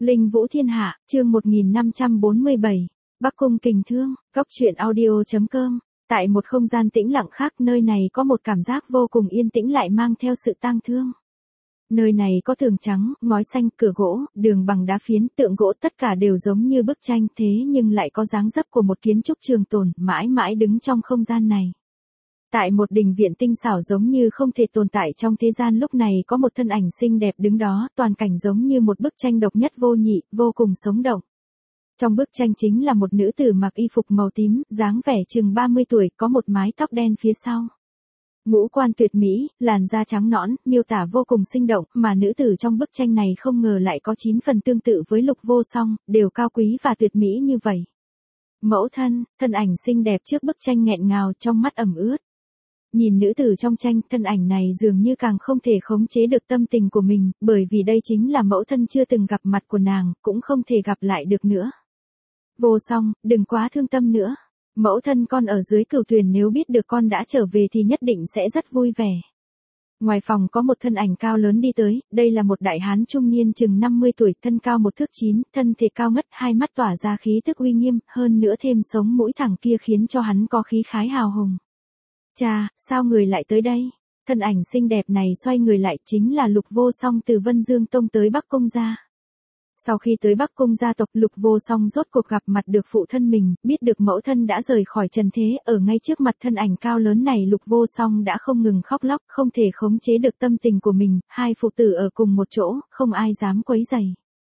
Linh Vũ Thiên Hạ, chương 1547, Bắc Cung Kình Thương, Góc truyện audio.com. Tại một không gian tĩnh lặng khác, nơi này có một cảm giác vô cùng yên tĩnh lại mang theo sự tang thương. Nơi này có tường trắng, ngói xanh, cửa gỗ, đường bằng đá phiến, tượng gỗ, tất cả đều giống như bức tranh, thế nhưng lại có dáng dấp của một kiến trúc trường tồn, mãi mãi đứng trong không gian này. Tại một đình viện tinh xảo giống như không thể tồn tại trong thế gian, lúc này có một thân ảnh xinh đẹp đứng đó, toàn cảnh giống như một bức tranh độc nhất vô nhị, vô cùng sống động. Trong bức tranh chính là một nữ tử mặc y phục màu tím, dáng vẻ chừng 30 tuổi, có một mái tóc đen phía sau. Ngũ quan tuyệt mỹ, làn da trắng nõn, miêu tả vô cùng sinh động, mà nữ tử trong bức tranh này không ngờ lại có 9 phần tương tự với Lục Vô Song, đều cao quý và tuyệt mỹ như vậy. Mẫu thân, thân ảnh xinh đẹp trước bức tranh nghẹn ngào, trong mắt ẩm ướt. Nhìn nữ tử trong tranh, thân ảnh này dường như càng không thể khống chế được tâm tình của mình, bởi vì đây chính là mẫu thân chưa từng gặp mặt của nàng, cũng không thể gặp lại được nữa. Vô Song, đừng quá thương tâm nữa. Mẫu thân con ở dưới cửu tuyền nếu biết được con đã trở về thì nhất định sẽ rất vui vẻ. Ngoài phòng có một thân ảnh cao lớn đi tới, đây là một đại hán trung niên chừng 50 tuổi, thân cao 1 thước 9, thân thể cao ngất, hai mắt tỏa ra khí tức uy nghiêm, hơn nữa thêm sống mũi thẳng kia khiến cho hắn có khí khái hào hùng. Cha, sao người lại tới đây? Thân ảnh xinh đẹp này xoay người lại, chính là Lục Vô Song từ Vân Dương Tông tới Bắc Cung gia. Sau khi tới Bắc Cung gia tộc, Lục Vô Song rốt cuộc gặp mặt được phụ thân mình, biết được mẫu thân đã rời khỏi trần thế, ở ngay trước mặt thân ảnh cao lớn này Lục Vô Song đã không ngừng khóc lóc, không thể khống chế được tâm tình của mình, hai phụ tử ở cùng một chỗ, không ai dám quấy rầy.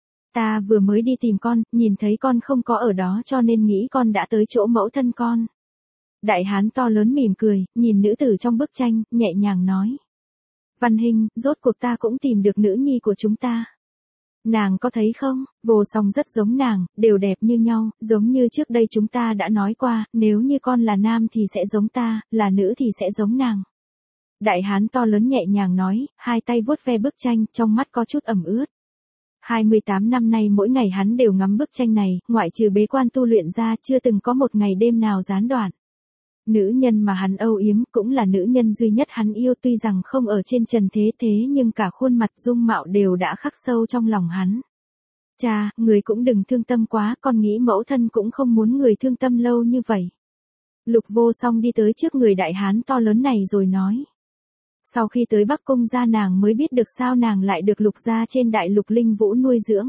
Ta vừa mới đi tìm con, nhìn thấy con không có ở đó cho nên nghĩ con đã tới chỗ mẫu thân con. Đại hán to lớn mỉm cười, nhìn nữ tử trong bức tranh, nhẹ nhàng nói. Văn Hinh, rốt cuộc ta cũng tìm được nữ nhi của chúng ta. Nàng có thấy không, Vô Song rất giống nàng, đều đẹp như nhau, giống như trước đây chúng ta đã nói qua, nếu như con là nam thì sẽ giống ta, là nữ thì sẽ giống nàng. Đại hán to lớn nhẹ nhàng nói, hai tay vuốt ve bức tranh, trong mắt có chút ẩm ướt. 28 năm nay mỗi ngày hắn đều ngắm bức tranh này, ngoại trừ bế quan tu luyện ra chưa từng có một ngày đêm nào gián đoạn. Nữ nhân mà hắn âu yếm cũng là nữ nhân duy nhất hắn yêu, tuy rằng không ở trên trần thế nhưng cả khuôn mặt dung mạo đều đã khắc sâu trong lòng hắn. Cha, người cũng đừng thương tâm quá, con nghĩ mẫu thân cũng không muốn người thương tâm lâu như vậy. Lục Vô Song đi tới trước người đại hán to lớn này rồi nói. Sau khi tới Bắc Cung gia nàng mới biết được sao nàng lại được Lục gia trên đại lục Linh Vũ nuôi dưỡng.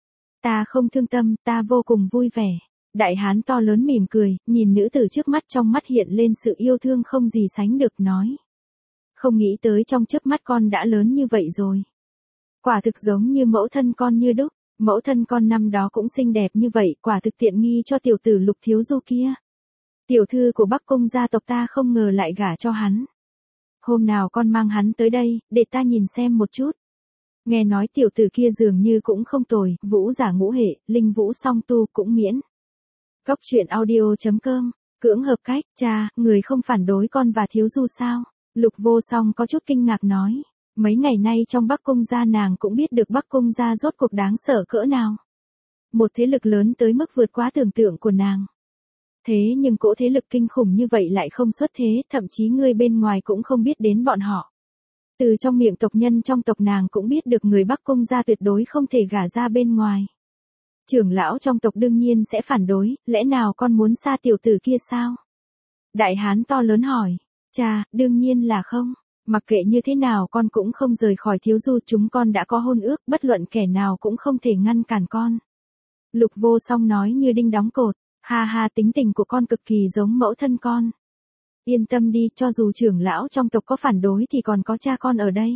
Ta không thương tâm, ta vô cùng vui vẻ. Đại hán to lớn mỉm cười, nhìn nữ tử trước mắt, trong mắt hiện lên sự yêu thương không gì sánh được, nói. Không nghĩ tới trong chớp mắt con đã lớn như vậy rồi. Quả thực giống như mẫu thân con như đúc, mẫu thân con năm đó cũng xinh đẹp như vậy, quả thực tiện nghi cho tiểu tử Lục thiếu du kia. Tiểu thư của Bắc Cung gia tộc ta không ngờ lại gả cho hắn. Hôm nào con mang hắn tới đây, để ta nhìn xem một chút. Nghe nói tiểu tử kia dường như cũng không tồi, vũ giả ngũ hệ, linh vũ song tu cũng miễn. Góc truyện audio.com, cưỡng hợp cách, cha, người không phản đối con và thiếu du sao? Lục Vô Song có chút kinh ngạc nói, mấy ngày nay trong Bắc Cung gia nàng cũng biết được Bắc Cung gia rốt cuộc đáng sợ cỡ nào. Một thế lực lớn tới mức vượt quá tưởng tượng của nàng. Thế nhưng cỗ thế lực kinh khủng như vậy lại không xuất thế, thậm chí người bên ngoài cũng không biết đến bọn họ. Từ trong miệng tộc nhân trong tộc nàng cũng biết được người Bắc Cung gia tuyệt đối không thể gả ra bên ngoài. Trưởng lão trong tộc đương nhiên sẽ phản đối, lẽ nào con muốn xa tiểu tử kia sao? Đại hán to lớn hỏi, cha, đương nhiên là không, mặc kệ như thế nào con cũng không rời khỏi thiếu du, chúng con đã có hôn ước, bất luận kẻ nào cũng không thể ngăn cản con. Lục Vô Song nói như đinh đóng cột, ha ha, tính tình của con cực kỳ giống mẫu thân con. Yên tâm đi, cho dù trưởng lão trong tộc có phản đối thì còn có cha con ở đây.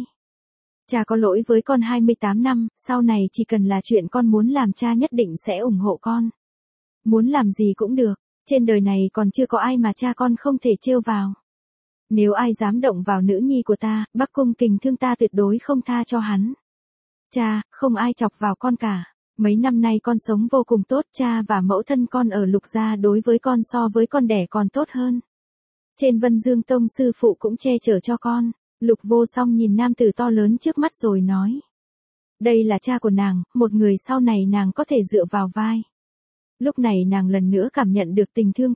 Cha có lỗi với con 28 năm, sau này chỉ cần là chuyện con muốn làm cha nhất định sẽ ủng hộ con. Muốn làm gì cũng được, trên đời này còn chưa có ai mà cha con không thể trêu vào. Nếu ai dám động vào nữ nhi của ta, Bắc Cung Kình Thương ta tuyệt đối không tha cho hắn. Cha, không ai chọc vào con cả. Mấy năm nay con sống vô cùng tốt, cha và mẫu thân con ở Lục gia đối với con so với con đẻ còn tốt hơn. Trên Vân Dương Tông sư phụ cũng che chở cho con. Lục Vô Song nhìn nam tử to lớn trước mắt rồi nói. Đây là cha của nàng, một người sau này nàng có thể dựa vào vai. Lúc này nàng lần nữa cảm nhận được tình thương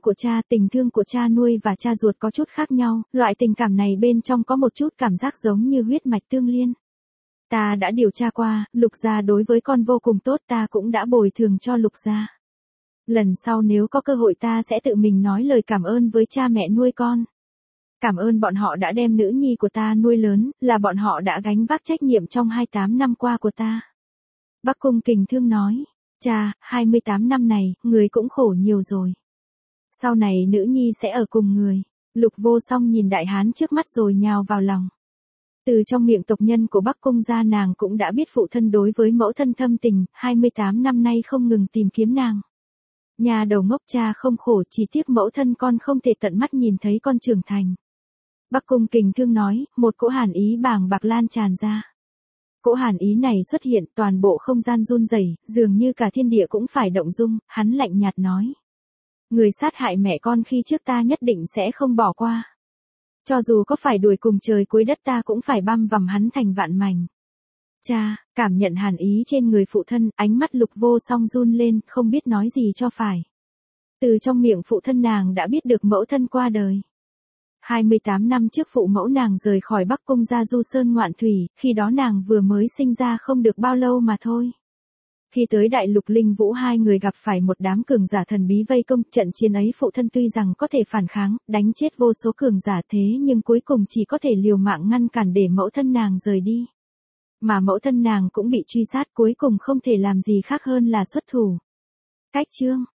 của cha nuôi và cha ruột có chút khác nhau, loại tình cảm này bên trong có một chút cảm giác giống như huyết mạch tương liên. Ta đã điều tra qua, Lục gia đối với con vô cùng tốt, ta cũng đã bồi thường cho Lục gia. Lần sau nếu có cơ hội ta sẽ tự mình nói lời cảm ơn với cha mẹ nuôi con. Cảm ơn bọn họ đã đem nữ nhi của ta nuôi lớn, là bọn họ đã gánh vác trách nhiệm trong 28 năm qua của ta. Bắc Cung Kình Thương nói, cha, 28 năm này, người cũng khổ nhiều rồi. Sau này nữ nhi sẽ ở cùng người. Lục Vô Song nhìn đại hán trước mắt rồi nhào vào lòng. Từ trong miệng tộc nhân của Bắc Cung gia nàng cũng đã biết phụ thân đối với mẫu thân thâm tình, 28 năm nay không ngừng tìm kiếm nàng. Nhà đầu ngốc, cha không khổ, chỉ tiếc mẫu thân con không thể tận mắt nhìn thấy con trưởng thành. Bắc Cung Kình Thương nói, một cỗ hàn ý bàng bạc lan tràn ra. Cỗ hàn ý này xuất hiện, toàn bộ không gian run rẩy, dường như cả thiên địa cũng phải động dung, hắn lạnh nhạt nói. Người sát hại mẹ con khi trước ta nhất định sẽ không bỏ qua. Cho dù có phải đuổi cùng trời cuối đất ta cũng phải băm vằm hắn thành vạn mảnh. Cha, cảm nhận hàn ý trên người phụ thân, ánh mắt Lục Vô Song run lên, không biết nói gì cho phải. Từ trong miệng phụ thân nàng đã biết được mẫu thân qua đời. 28 năm trước phụ mẫu nàng rời khỏi Bắc Cung ra du sơn ngoạn thủy, khi đó nàng vừa mới sinh ra không được bao lâu mà thôi. Khi tới Đại Lục Linh Vũ hai người gặp phải một đám cường giả thần bí vây công, trận chiến ấy phụ thân tuy rằng có thể phản kháng, đánh chết vô số cường giả thế nhưng cuối cùng chỉ có thể liều mạng ngăn cản để mẫu thân nàng rời đi. Mà mẫu thân nàng cũng bị truy sát, cuối cùng không thể làm gì khác hơn là xuất thủ. Cách chương